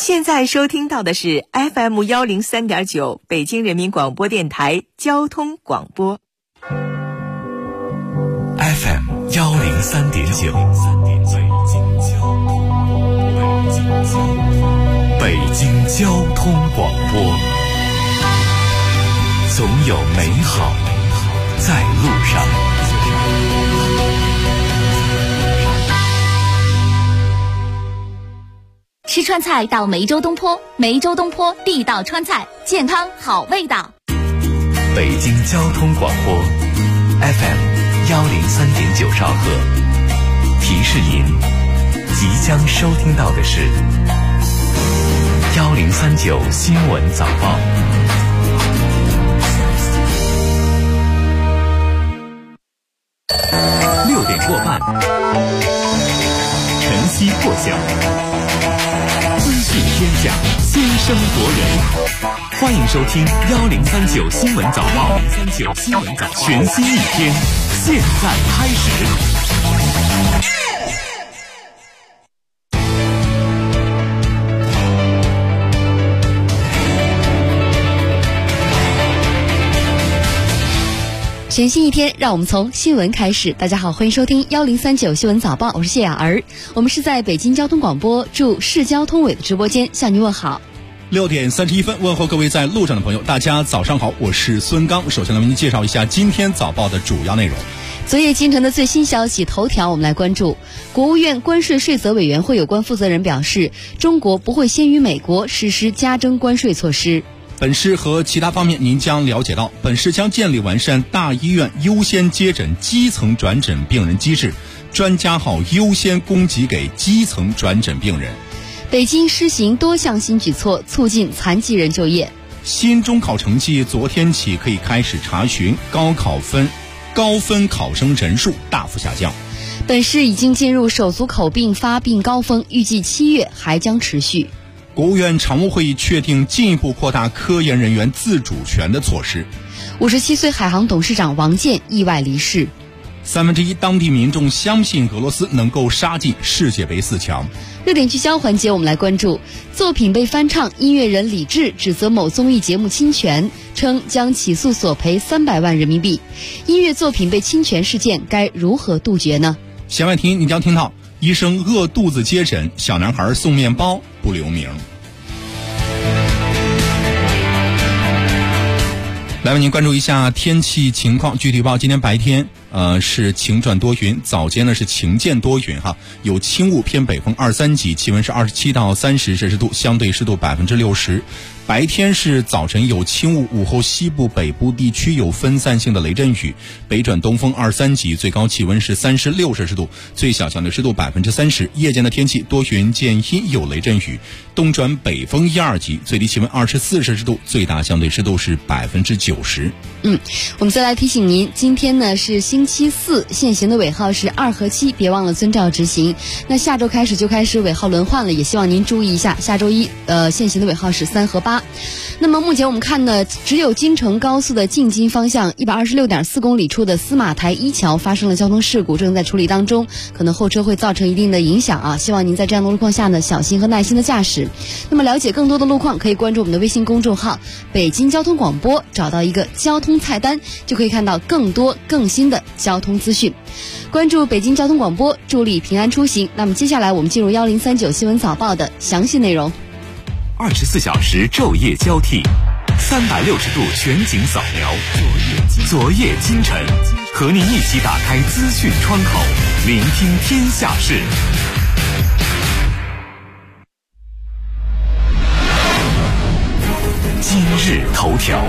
现在收听到的是 FM103.9 北京人民广播电台交通广播。 FM103.9 北京交通广播，总有美好在路上。 吃川菜到梅州东坡，梅州东坡地道川菜，健康好味道。 北京交通广播 FM103.9 兆赫，提示您即将收听到的是1039新闻早报。6点过半，晨曦破晓，资讯天下，先声夺人。欢迎收听1039新闻早报，1039新闻早报，全新一天，现在开始。 全新一天，让我们从新闻开始。大家好，欢迎收听1039新闻早报，我是谢雅儿。我们是在北京交通广播驻市交通委的直播间向您问好。 6点31分，问候各位在路上的朋友，大家早上好，我是孙刚。首先来为您介绍一下今天早报的主要内容。 昨夜今晨的最新消息头条，我们来关注国务院关税税则委员会有关负责人表示，中国不会先于美国实施加征关税措施。 本市和其他方面您将了解到，本市将建立完善大医院优先接诊基层转诊病人机制，专家号优先供给给基层转诊病人。 北京施行多项新举措，促进残疾人就业。 新中考成绩昨天起可以开始查询，高分考生人数大幅下降。 本市已经进入手足口病发病高峰，预计7月还将持续。 国务院常务会议确定进一步扩大科研人员自主权的措施。 57岁海航董事长王健意外离世。 1/3当地民众相信俄罗斯能够杀进世界杯4强。 热点聚焦环节，我们来关注作品被翻唱，音乐人李志指责某综艺节目侵权，称将起诉索赔300万人民币。音乐作品被侵权事件该如何杜绝呢？ 弦外听你将听到医生饿肚子接诊，小男孩送面包不留名。来为您关注一下天气情况。具体报今天白天是晴转多云，早间呢是晴间多云有轻雾偏北风2、3级，气温是27到30摄氏度，相对湿度60%。白天是早晨有轻雾，午后西部北部地区有分散性的雷阵雨，北转东风2、3级，最高气温是36摄氏度，最小相对湿度30%。夜间的天气多云见阴有雷阵雨，东转北风1、2级，最低气温24摄氏度，最大相对湿度是90%。 我们再来提醒您，今天呢是星期四，限行的尾号是2和7，别忘了遵照执行。那下周开始就开始尾号轮换了，也希望您注意一下，下周一限行的尾号是3和8。那么目前我们看呢，只有京承高速的进京方向126.4公里处的司马台一桥发生了交通事故，正在处理当中，可能后车会造成一定的影响希望您在这样的路况下呢，小心和耐心的驾驶。那么了解更多的路况，可以关注我们的微信公众号北京交通广播，找到一个交通菜单，就可以看到更多更新的交通资讯。关注北京交通广播，助力平安出行。那么接下来我们进入1039新闻早报的详细内容。 24小时昼夜交替，360度全景扫描，昨夜今晨，和您一起打开资讯窗口，聆听天下事。今日头条。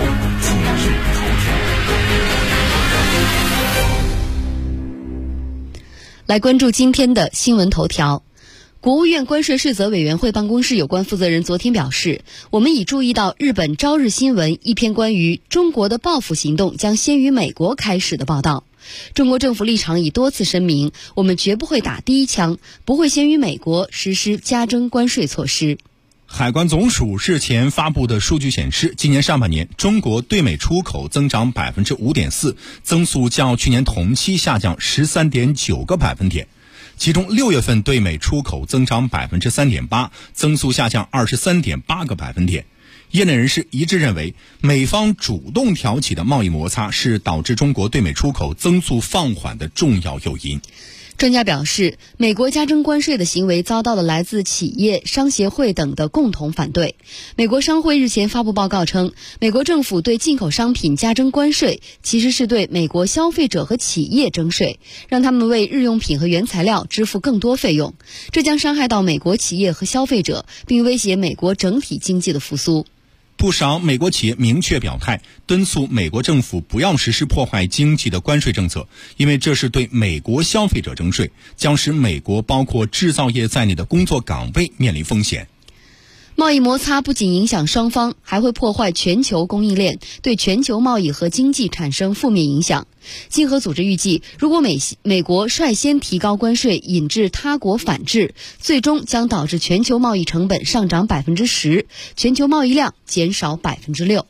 来关注今天的新闻头条。国务院关税税则委员会办公室有关负责人昨天表示，我们已注意到日本朝日新闻一篇关于中国的报复行动将先于美国开始的报道。中国政府立场已多次声明，我们绝不会打第一枪，不会先于美国实施加征关税措施。 海关总署日前发布的数据显示，今年上半年中国对美出口增长 5.4%， 增速较去年同期下降 13.9个百分点。 其中6月份对美出口增长 3.8%， 增速下降 23.8个百分点。业内人士一致认为，美方主动挑起的贸易摩擦是导致中国对美出口增速放缓的重要诱因。 专家表示，美国加征关税的行为遭到了来自企业、商协会等的共同反对。美国商会日前发布报告称，美国政府对进口商品加征关税，其实是对美国消费者和企业征税，让他们为日用品和原材料支付更多费用，这将伤害到美国企业和消费者，并威胁美国整体经济的复苏。 不少美国企业明确表态，敦促美国政府不要实施破坏经济的关税政策，因为这是对美国消费者征税，将使美国包括制造业在内的工作岗位面临风险。 贸易摩擦不仅影响双方，还会破坏全球供应链，对全球贸易和经济产生负面影响。经合组织预计，如果美国率先提高关税，引致他国反制，最终将导致全球贸易成本上涨 10%， 全球贸易量减少 6%。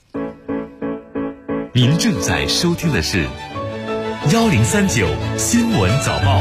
您正在收听的是1039新闻早报。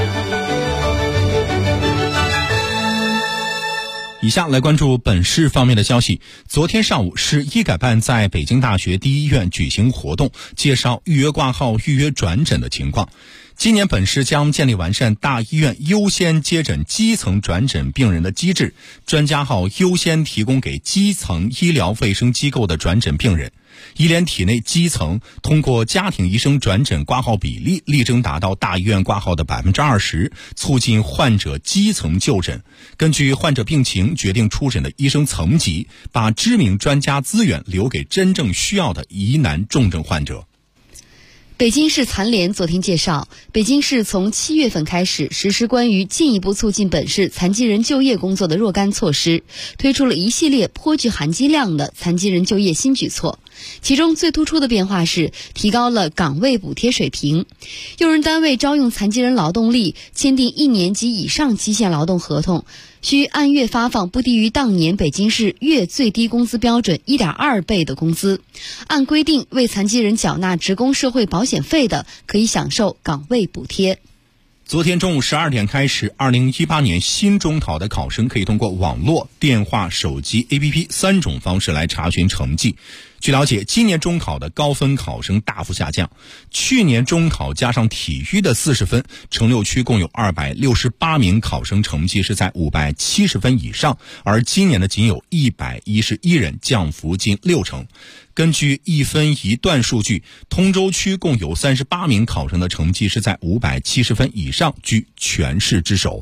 以下来关注本市方面的消息。昨天上午，市医改办在北京大学第一医院举行活动，介绍预约挂号、预约转诊的情况。今年本市将建立完善大医院优先接诊基层转诊病人的机制，专家号优先提供给基层医疗卫生机构的转诊病人。医联体内基层通过家庭医生转诊挂号比例力争达到大医院挂号的 20%， 促进患者基层就诊。根据患者病情决定出诊的医生层级，把知名专家资源留给真正需要的疑难重症患者。 北京市残联昨天介绍，北京市从7月份开始实施关于进一步促进本市残疾人就业工作的若干措施，推出了一系列颇具含金量的残疾人就业新举措。其中最突出的变化是提高了岗位补贴水平，用人单位招用残疾人劳动力签订1年及以上期限劳动合同，需按月发放不低于当年北京市月最低工资标准 1.2 倍的工资。按规定为残疾人缴纳职工社会保险费的，可以享受岗位补贴。 昨天中午12点开始，2018年新中考的考生可以通过网络、电话、手机、APP 3种方式来查询成绩。据了解，今年中考的高分考生大幅下降，去年中考加上体育的40分，城6区共有268名考生成绩是在570分以上，而今年的仅有111人，降幅近60%。根据1分1段数据，通州区共有38名考生的成绩是在570分以上，居全市之首。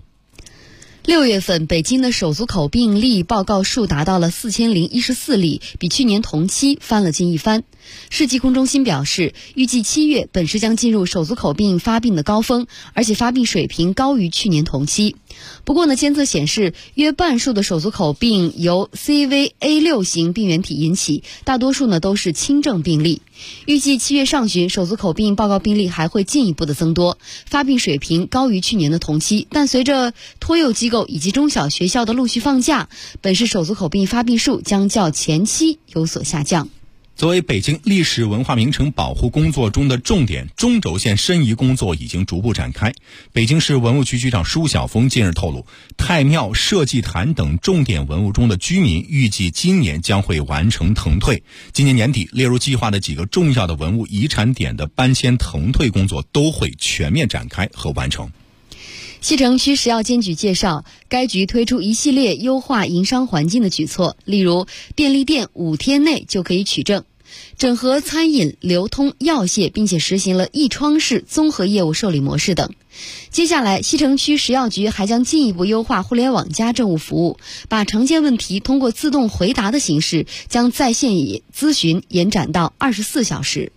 6月份，北京的手足口病例报告数达到了4014例，比去年同期翻了近一番。市疾控中心表示，预计7月本市将进入手足口病发病的高峰，而且发病水平高于去年同期。不过呢，监测显示，约半数的手足口病由 CVA6 型病原体引起，大多数呢都是轻症病例。预计7月上旬，手足口病报告病例还会进一步的增多，发病水平高于去年的同期。但随着托幼机构以及中小学校的陆续放假，本市手足口病发病数将较前期有所下降。 作为北京历史文化名城保护工作中的重点，中轴线申遗工作已经逐步展开。北京市文物局局长舒晓峰近日透露，太庙、社稷坛等重点文物中的居民预计今年将会完成腾退。今年年底列入计划的几个重要的文物遗产点的搬迁腾退工作都会全面展开和完成。 西城区食药监局介绍，该局推出一系列优化营商环境的举措，例如便利店5天内就可以取证，整合餐饮、流通、药械，并且实行了一窗式综合业务受理模式等。接下来，西城区食药局还将进一步优化互联网加政务服务，把常见问题通过自动回答的形式，将在线咨询延展到24小时。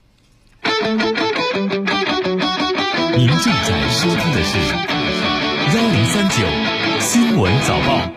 您正在收听的是1039新闻早报。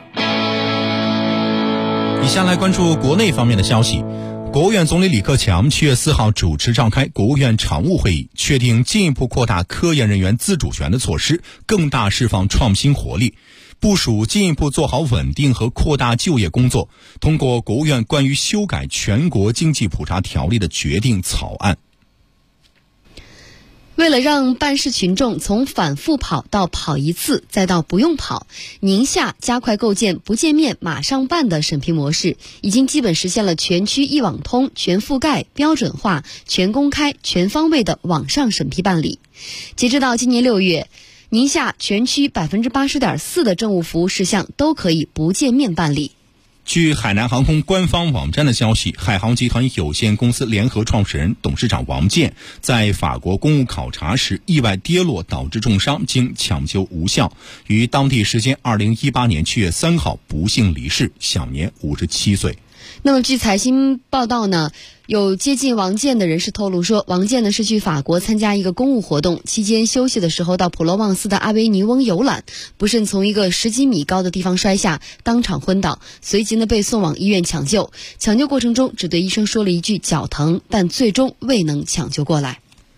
以下来关注国内方面的消息。国务院总理李克强7月4号主持召开国务院常务会议，确定进一步扩大科研人员自主权的措施，更大释放创新活力，部署进一步做好稳定和扩大就业工作，通过国务院关于修改全国经济普查条例的决定草案。 为了让办事群众从反复跑到跑一次再到不用跑，宁夏加快构建不见面马上办的审批模式，已经基本实现了全区一网通、全覆盖、标准化、全公开、全方位的网上审批办理。截止到今年6月，宁夏全区 80.4% 的政务服务事项都可以不见面办理。 据海南航空官方网站的消息，海航集团有限公司联合创始人、董事长王健在法国公务考察时意外跌落导致重伤，经抢救无效，于当地时间2018年7月3号不幸离世，享年57岁。 那么据财新报道呢，有接近王健的人士透露说，王健呢是去法国参加一个公务活动，期间休息的时候到普罗旺斯的阿维尼翁游览，不慎从一个10几米高的地方摔下，当场昏倒，随即呢被送往医院抢救。抢救过程中只对医生说了一句脚疼，但最终未能抢救过来。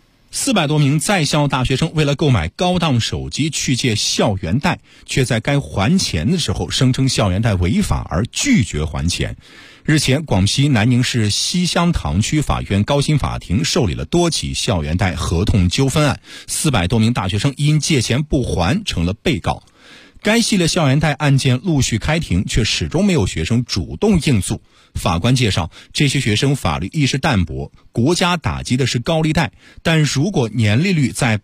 400多名在校大学生为了购买高档手机去借校园贷，却在该还钱的时候声称校园贷违法而拒绝还钱。日前，广西南宁市西乡塘区法院高新法庭受理了多起校园贷合同纠纷案，400多名大学生因借钱不还成了被告。该系列校园贷案件陆续开庭，却始终没有学生主动应诉。法官介绍，这些学生法律意识淡薄，国家打击的是高利贷，但如果年利率在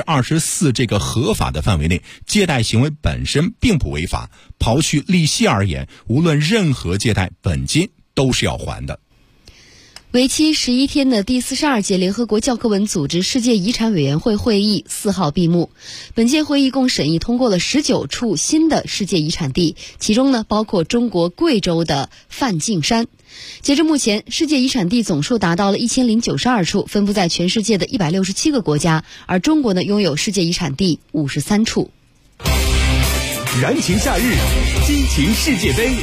24% 这个合法的范围内，借贷行为本身并不违法。刨去利息而言，无论任何借贷，本金都是要还的。 为期11天的第42届联合国教科文组织世界遗产委员会会议4号闭幕。本届会议共审议通过了19处新的世界遗产地，其中呢包括中国贵州的梵净山。截至目前，世界遗产地总数达到了1092处，分布在全世界的167个国家，而中国呢拥有世界遗产地53处。 燃情夏日，激情世界杯。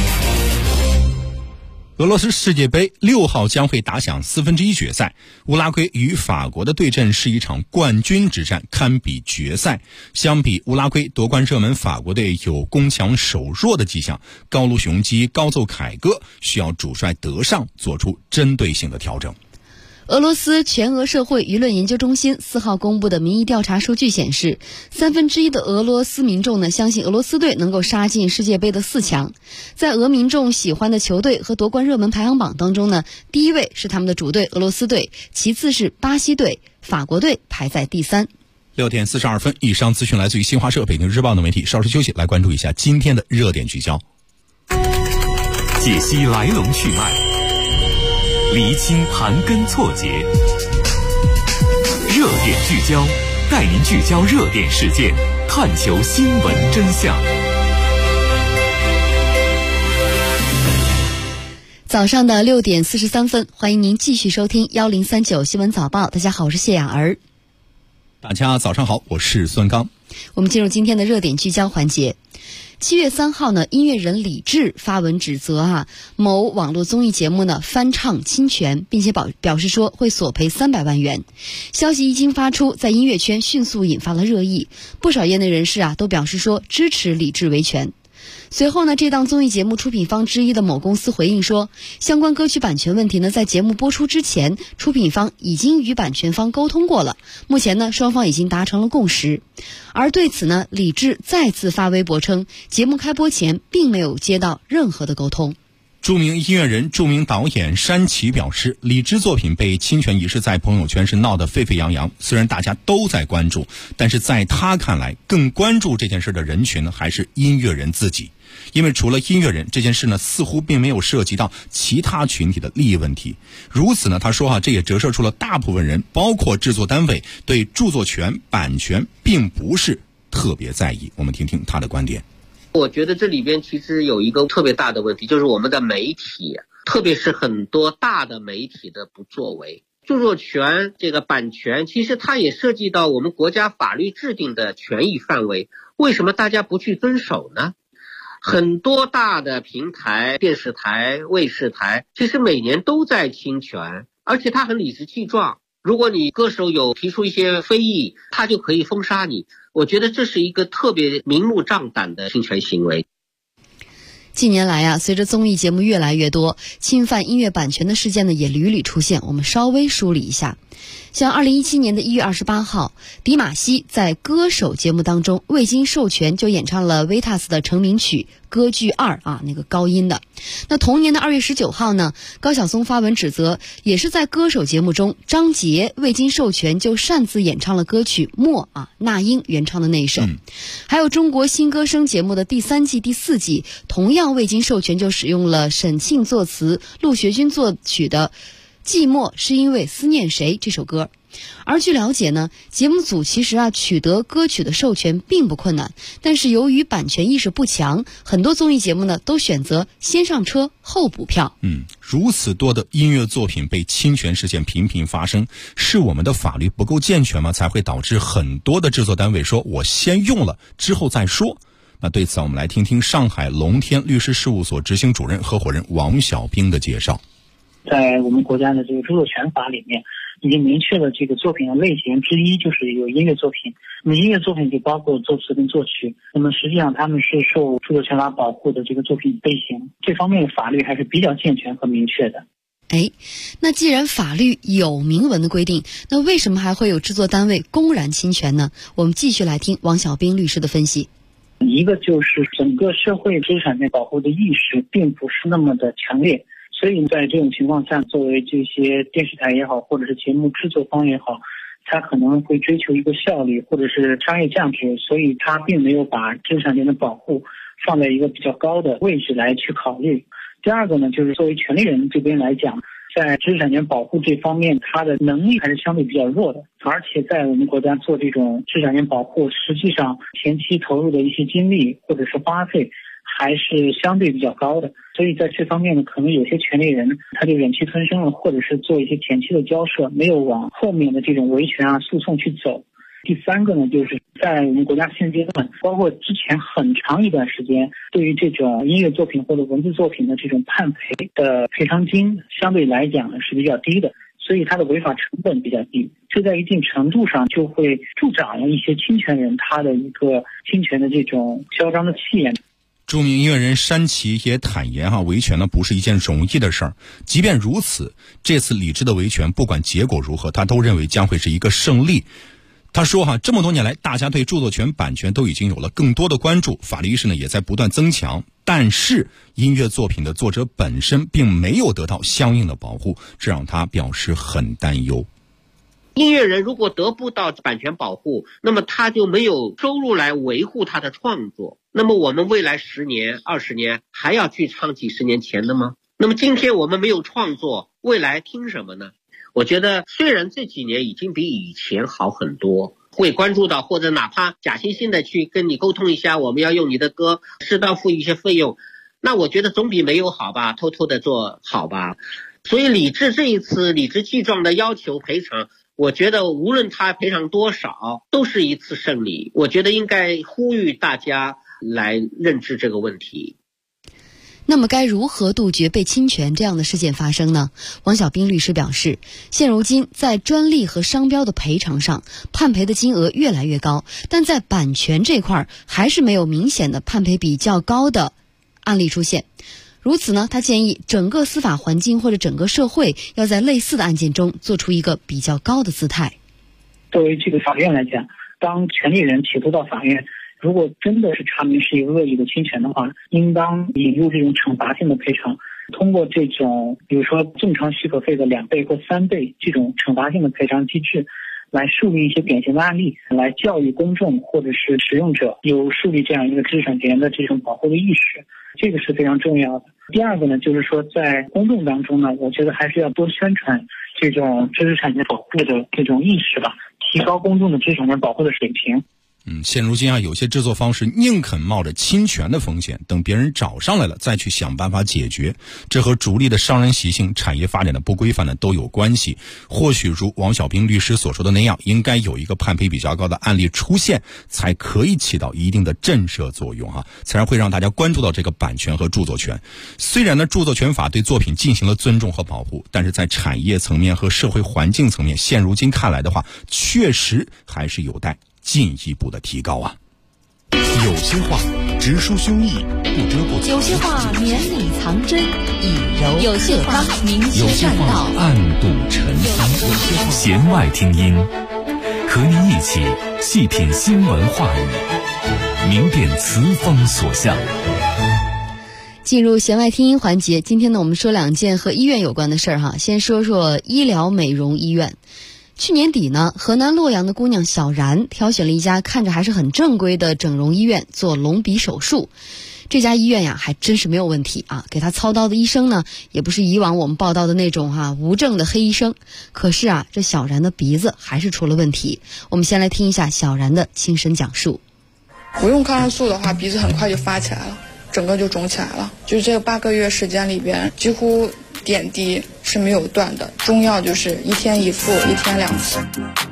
俄罗斯世界杯6号将会打响1/4决赛，乌拉圭与法国的对阵是一场冠军之战，堪比决赛。相比乌拉圭夺冠热门法国队有攻强守弱的迹象，高卢雄鸡高奏凯歌，需要主帅德尚做出针对性的调整。 俄罗斯全俄社会舆论研究中心4号公布的民意调查数据显示，1/3的俄罗斯民众呢相信俄罗斯队能够杀进世界杯的4强。在俄民众喜欢的球队和夺冠热门排行榜当中呢，第一位是他们的主队俄罗斯队，其次是巴西队，法国队排在第3。 6点42分，以上资讯来自于新华社、北京日报的媒体。稍事休息，来关注一下今天的热点聚焦， 解析来龙去脉，厘清盘根错节，热点聚焦，带您聚焦热点事件，探求新闻真相。 早上的6点43分，欢迎您继续收听1039新闻早报。大家好，我是谢雅儿。 大家早上好，我是孙刚。 我们进入今天的热点聚焦环节。7月3号呢，音乐人李志发文指责某网络综艺节目呢翻唱侵权，并且表示说会索赔300万元。消息一经发出，在音乐圈迅速引发了热议，不少业内人士都表示说支持李志维权。随后呢，这档综艺节目出品方之一的某公司回应说，相关歌曲版权问题呢，在节目播出之前，出品方已经与版权方沟通过了，目前呢，双方已经达成了共识。而对此呢，李志再次发微博称，节目开播前并没有接到任何的沟通。 著名音乐人、著名导演山崎表示，李志作品被侵权一事在朋友圈是闹得沸沸扬扬，虽然大家都在关注，但是在他看来，更关注这件事的人群呢，还是音乐人自己。因为除了音乐人，这件事呢似乎并没有涉及到其他群体的利益问题。如此呢，他说这也折射出了大部分人，包括制作单位，对著作权、版权并不是特别在意。我们听听他的观点。 我觉得这里边其实有一个特别大的问题，就是我们的媒体，特别是很多大的媒体的不作为。著作权这个版权，其实它也涉及到我们国家法律制定的权益范围，为什么大家不去遵守呢？很多大的平台、电视台、卫视台，其实每年都在侵权，而且它很理直气壮。如果你歌手有提出一些非议，他就可以封杀你。我觉得这是一个特别明目张胆的侵权行为。 近年来随着综艺节目越来越多，侵犯音乐版权的事件呢也屡屡出现。我们稍微梳理一下。 像2017年的1月28号，迪玛希在歌手节目当中未经授权就演唱了维塔斯的成名曲歌剧2那个高音的。那同年的2月19号呢，高晓松发文指责，也是在歌手节目中，张杰未经授权就擅自演唱了歌曲默那英原唱的那一首。还有中国新歌声节目的第3季第4季，同样未经授权就使用了沈庆作词陆学军作曲的寂寞是因为思念谁这首歌。而据了解呢，节目组其实取得歌曲的授权并不困难，但是由于版权意识不强，很多综艺节目呢都选择先上车后补票。 如此多的音乐作品被侵权事件频频发生，是我们的法律不够健全吗？才会导致很多的制作单位说我先用了之后再说。那对此我们来听听上海龙天律师事务所执行主任合伙人王小兵的介绍。 在我们国家的这个著作权法里面已经明确了这个作品的类型之一就是有音乐作品，那么音乐作品就包括作词跟作曲，那么实际上他们是受著作权法保护的这个作品类型，这方面的法律还是比较健全和明确的。 那既然法律有明文的规定，那为什么还会有制作单位公然侵权呢？我们继续来听王小兵律师的分析。 一个就是整个社会知识产权保护的意识并不是那么的强烈，所以在这种情况下，作为这些电视台也好，或者是节目制作方也好，他可能会追求一个效率或者是商业价值，所以他并没有把知识产权的保护放在一个比较高的位置来去考虑。第二个呢，就是作为权利人这边来讲，在知识产权保护这方面，他的能力还是相对比较弱的，而且在我们国家做这种知识产权保护，实际上前期投入的一些精力或者是花费还是相对比较高的，所以在这方面呢，可能有些权利人他就忍气吞声了，或者是做一些前期的交涉，没有往后面的这种维权诉讼去走。第三个呢，就是在我们国家现阶段，包括之前很长一段时间，对于这种音乐作品或者文字作品的这种判赔的赔偿金相对来讲呢是比较低的，所以它的违法成本比较低，这在一定程度上就会助长了一些侵权人他的一个侵权的这种嚣张的气焰。 著名音乐人山崎也坦言维权呢不是一件容易的事儿。即便如此，这次理智的维权不管结果如何，他都认为将会是一个胜利。他说这么多年来，大家对著作权版权都已经有了更多的关注，法律意识呢也在不断增强，但是音乐作品的作者本身并没有得到相应的保护，这让他表示很担忧。 音乐人如果得不到版权保护，那么他就没有收入来维护他的创作，那么我们未来10年20年还要去唱几十年前的吗？那么今天我们没有创作，未来听什么呢？我觉得虽然这几年已经比以前好很多，会关注到或者哪怕假惺惺的去跟你沟通一下，我们要用你的歌，适当付一些费用，那我觉得总比没有好吧，偷偷的做好吧。所以理智这一次理直气壮的要求赔偿，我觉得无论他赔偿多少都是一次胜利，我觉得应该呼吁大家来认知这个问题。 那么该如何杜绝被侵权这样的事件发生呢？王小兵律师表示，现如今在专利和商标的赔偿上，判赔的金额越来越高，但在版权这块还是没有明显的判赔比较高的案例出现。如此呢，他建议整个司法环境或者整个社会要在类似的案件中做出一个比较高的姿态。 作为这个法院来讲，当权利人起诉到法院，如果真的是查明是一个恶意的侵权的话，应当引入这种惩罚性的赔偿，通过这种比如说正常许可费的2倍或3倍这种惩罚性的赔偿机制，来树立一些典型的案例，来教育公众或者是使用者有树立这样一个知识产权的这种保护的意识，这个是非常重要的。第二个呢，就是说在公众当中呢，我觉得还是要多宣传这种知识产权保护的这种意识吧，提高公众的知识产权保护的水平。 现如今有些制作方是宁肯冒着侵权的风险，等别人找上来了再去想办法解决，这和逐利的商人习性、产业发展的不规范呢都有关系。或许如王小兵律师所说的那样，应该有一个判赔比较高的案例出现，才可以起到一定的震慑作用才会让大家关注到这个版权和著作权。虽然呢著作权法对作品进行了尊重和保护，但是在产业层面和社会环境层面，现如今看来的话，确实还是有待进一步的提高有些话直抒胸臆，不遮不藏； 有些话绵里藏针，以柔有些话明有些确善道话。暗度陈仓。弦外听音，和您一起细品新闻话语，明辨词风所向。 进入弦外听音环节，今天呢，我们说两件和医院有关的事儿哈。先说说医疗美容医院。去年底呢，河南洛阳的姑娘小然挑选了一家看着还是很正规的整容医院做隆鼻手术。这家医院呀，还真是没有问题啊！给她操刀的医生呢，也不是以往我们报道的那种无证的黑医生。可是啊，这小然的鼻子还是出了问题。我们先来听一下小然的亲身讲述。 不用抗生素的话，鼻子很快就发起来了，整个就肿起来了。就是这个8个月时间里边，几乎点滴是没有断的，中药就是1天1副，1天2次。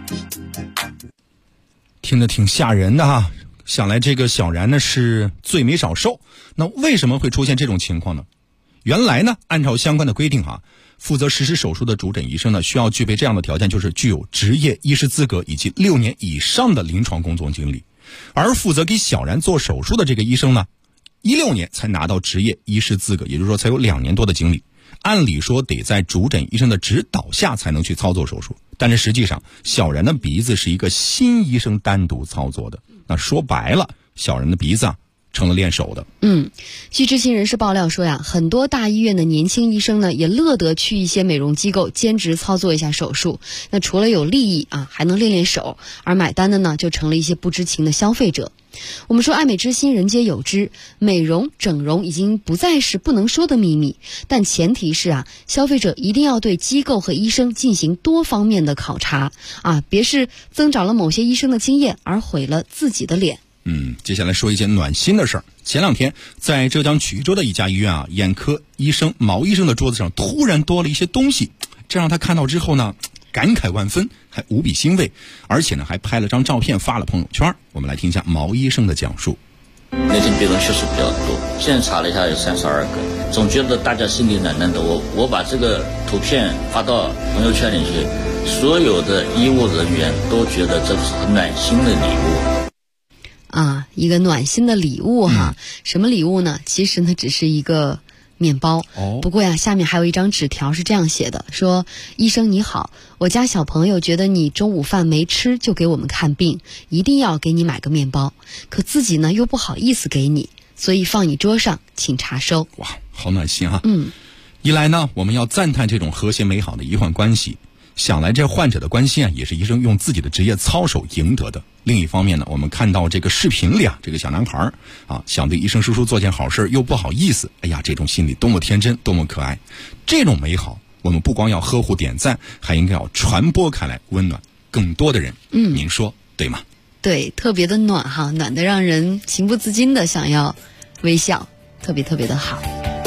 听着挺吓人的哈。想来这个小然呢是罪没少受。那为什么会出现这种情况呢？原来呢，按照相关的规定负责实施手术的主诊医生呢，需要具备这样的条件，就是具有执业医师资格以及6年以上的临床工作经历。而负责给小然做手术的这个医生呢，16年才拿到执业医师资格，也就是说才有2年多的经历。按理说得在主诊医生的指导下才能去操作手术，但是实际上小然的鼻子是一个新医生单独操作的。那说白了，小然的鼻子成了练手的。 据知情人士爆料说呀，很多大医院的年轻医生呢，也乐得去一些美容机构兼职操作一下手术。那除了有利益还能练练手，而买单的呢，就成了一些不知情的消费者。我们说爱美之心人皆有之，美容整容已经不再是不能说的秘密，但前提是消费者一定要对机构和医生进行多方面的考察别是增长了某些医生的经验而毁了自己的脸。 接下来说一件暖心的事儿。前2天在浙江衢州的一家医院眼科医生毛医生的桌子上突然多了一些东西，这让他看到之后呢，感慨万分，还无比欣慰，而且呢还拍了张照片发了朋友圈。我们来听一下毛医生的讲述。 那天病人确实比较多，现在查了一下有32个，总觉得大家心里暖暖的。我把这个图片发到朋友圈里去，所有的医务人员都觉得这是很暖心的礼物。 一个暖心的礼物什么礼物呢？其实呢，只是一个面包。不过呀，下面还有一张纸条是这样写的，说：医生你好，我家小朋友觉得你中午饭没吃就给我们看病，一定要给你买个面包，可自己呢又不好意思给你，所以放你桌上，请查收。 哇，好暖心一来呢，我们要赞叹这种和谐美好的医患关系，想来这患者的关心也是医生用自己的职业操守赢得的。另一方面呢，我们看到这个视频里这个小男孩想对医生叔叔做件好事又不好意思，哎呀，这种心理多么天真，多么可爱。这种美好我们不光要呵护点赞，还应该要传播开来，温暖更多的人。您说对吗？ 对，特别的暖暖得让人情不自禁的想要微笑，特别特别的好。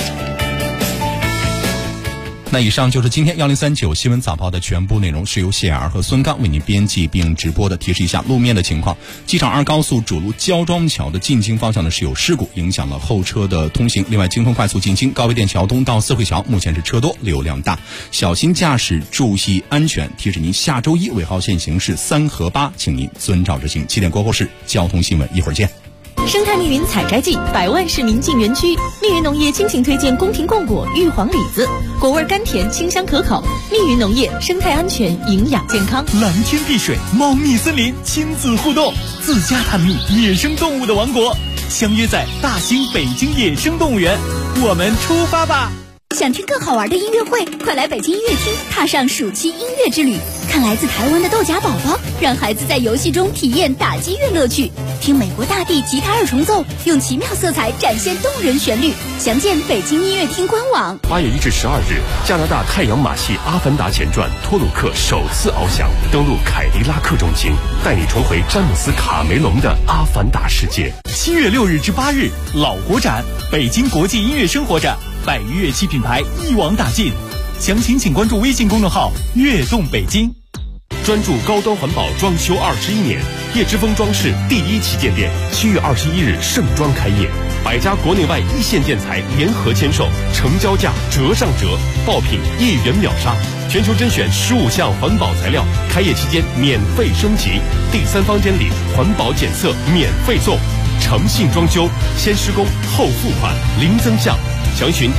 那以上就是今天1039新闻早报的全部内容，是由谢儿和孙刚为您编辑并直播的。提示一下路面的情况，机场2高速主路焦庄桥的进京方向呢是有事故，影响了后车的通行。另外，京通快速进京高碑店桥东到四惠桥目前是车多，流量大，小心驾驶，注意安全。提示您，下周一尾号限行是3和8，请您遵照执行。7点过后是交通新闻，一会儿见。 生态密云采摘季，100万市民进园区。密云农业倾情推荐宫廷贡果、玉皇李子，果味甘甜，清香可口。密云农业，生态安全，营养健康。 蓝天碧水，猫蜜森林，亲子互动，自家探秘野生动物的王国，相约在大兴北京野生动物园，我们出发吧！ 想听更好玩的音乐会，快来北京音乐厅，踏上暑期音乐之旅，看来自台湾的豆荚宝宝，让孩子在游戏中体验打击乐乐趣，听美国大地吉他二重奏，用奇妙色彩展现动人旋律。详见北京音乐厅官网。 8月1至12日，加拿大太阳马戏《阿凡达前传》托鲁克首次翱翔，登陆凯迪拉克中心，带你重回詹姆斯·卡梅隆的阿凡达世界。 7月6日至8日，老国展，北京国际音乐生活展，100余乐器品牌一网打尽，详情请关注微信公众号“悦动北京”。 专注高端环保装修21年，叶之峰装饰第1旗舰店7月21日盛装开业，100家国内外一线建材联合签售，成交价折上折，爆品1元秒杀，全球甄选15项环保材料，开业期间免费升级，第3方监理，环保检测免费送。 诚信装修，先施工后付款，零增项。详询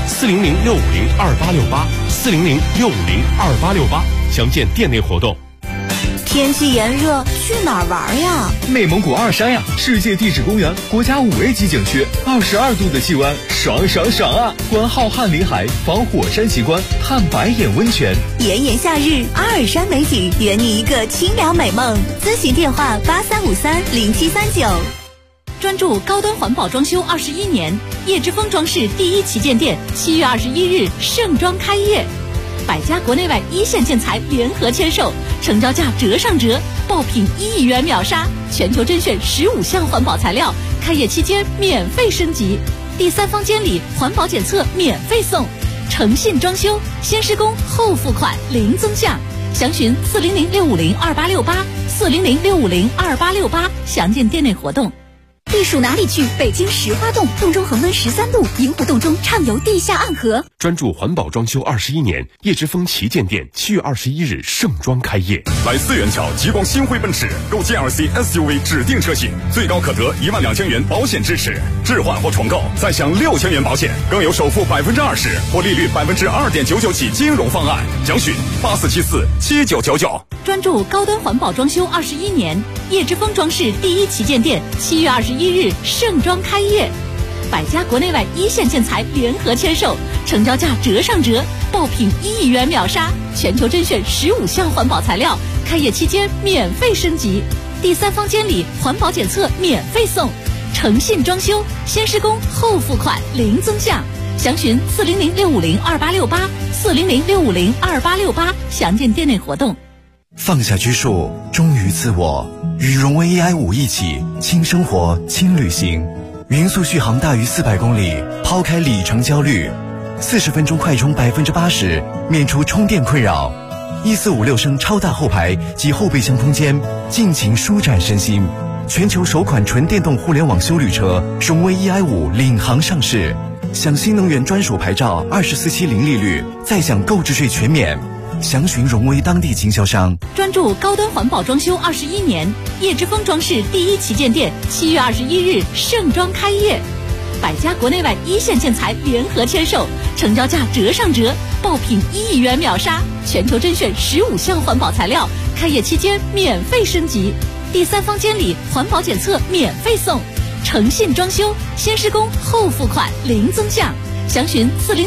400-650-2868，400-650-2868，详见店内活动。 天气炎热，去哪儿玩呀？ 内蒙古二山呀，世界地质公园国家5A 级景区，22度的气温，爽爽爽啊！观浩瀚林海，访火山奇观，探白眼温泉。 炎炎夏日，阿尔山美景，圆你一个清凉美梦。咨询电话83530739。专注高端环保装修21年，叶之峰装饰第一旗舰店7月21日盛装开业。百家国内外一线建材联合签售，成交价折上折，爆品1亿元秒杀，全球甄选15项环保材料，开业期间免费升级，第3方监理环保检测免费送，诚信装修，先施工后付款，零增项。详询400-650-2868，400-650-2868，详见店内活动。 避暑哪里去？北京石花洞，洞中恒温13度，银湖洞中畅游地下暗河。 专注环保装修21年，叶之峰旗舰店7月21日盛装开业。 来4元桥极光新辉奔驰，购 GLC SUV 指定车型，最高可得12000元保险支持，置换或重购再享6000元保险，更有首付20%或利率2.99%起金融方案。详询84747999。 专注高端环保装修21年，叶之峰装饰第一旗舰店7月21日盛装开业，百家国内外一线建材联合签售，成交价折上折，爆品1亿元秒杀，全球甄选15项环保材料，开业期间免费升级，第3方监理环保检测免费送，诚信装修，先施工后付款，零增项。详询400-650-2868，400-650-2868，详见店内活动。 放下拘束，忠于自我，与荣威 AI5一起轻生活轻旅行，匀速续航大于400公里，抛开里程焦虑，40分钟快充80%，免除充电困扰，1456升超大后排及后备箱空间，尽情舒展身心。全球首款纯电动互联网休旅车荣威 EI5领航上市，享新能源专属牌照，24期零利率，再享购置税全免。详询荣威当地经销商。 专注高端环保装修21年，叶之峰装饰第一旗舰店7月21日盛装开业，百家国内外一线建材联合签售，成交价折上折，爆品1亿元秒杀，全球甄选15项环保材料，开业期间免费升级，第3方监理环保检测免费送，诚信装修，先施工后付款，零增项。详询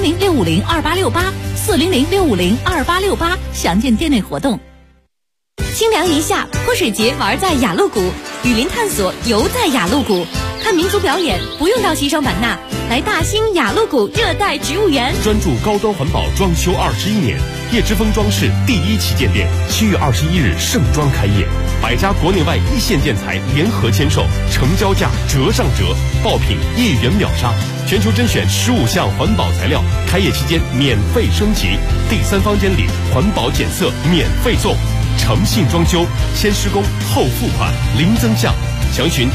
400-650-2868，400-650-2868，详见店内活动。清凉一夏，泼水节玩在雅鹿谷，雨林探索游在雅鹿谷，看民族表演不用到西双版纳，来大兴雅鹿谷热带植物园。 专注高端环保装修21年，叶之峰装饰第一旗舰店7月21日盛装开业，百家国内外一线建材联合签售，成交价折上折，爆品1亿元秒杀，全球甄选15项环保材料，开业期间免费升级，第3方监理环保检测免费送，诚信装修，先施工后付款，零增项。详询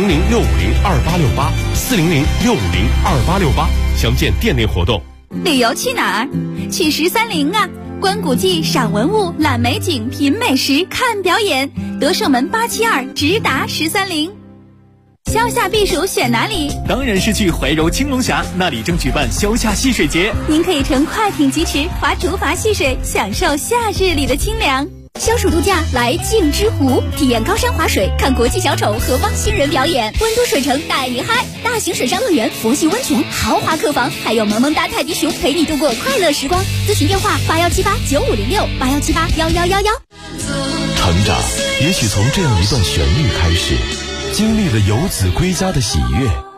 400-650-2868，400-650-2868，详见店内活动。 旅游去哪儿？去13陵啊！观古迹、赏文物、览美景、品美食、看表演，德胜门872直达13陵。消夏避暑选哪里？ 当然是去怀柔青龙峡，那里正举办消夏戏水节。 您可以乘快艇疾驰，划竹筏戏水，享受夏日里的清凉。消暑度假来镜之湖，体验高山滑水，看国际小丑和汪星人表演。温都水城带你嗨，大型水上乐园、佛系温泉、豪华客房，还有萌萌哒泰迪熊陪你度过快乐时光。咨询电话81789506，81781111。 成长也许从这样一段旋律开始，经历了游子归家的喜悦，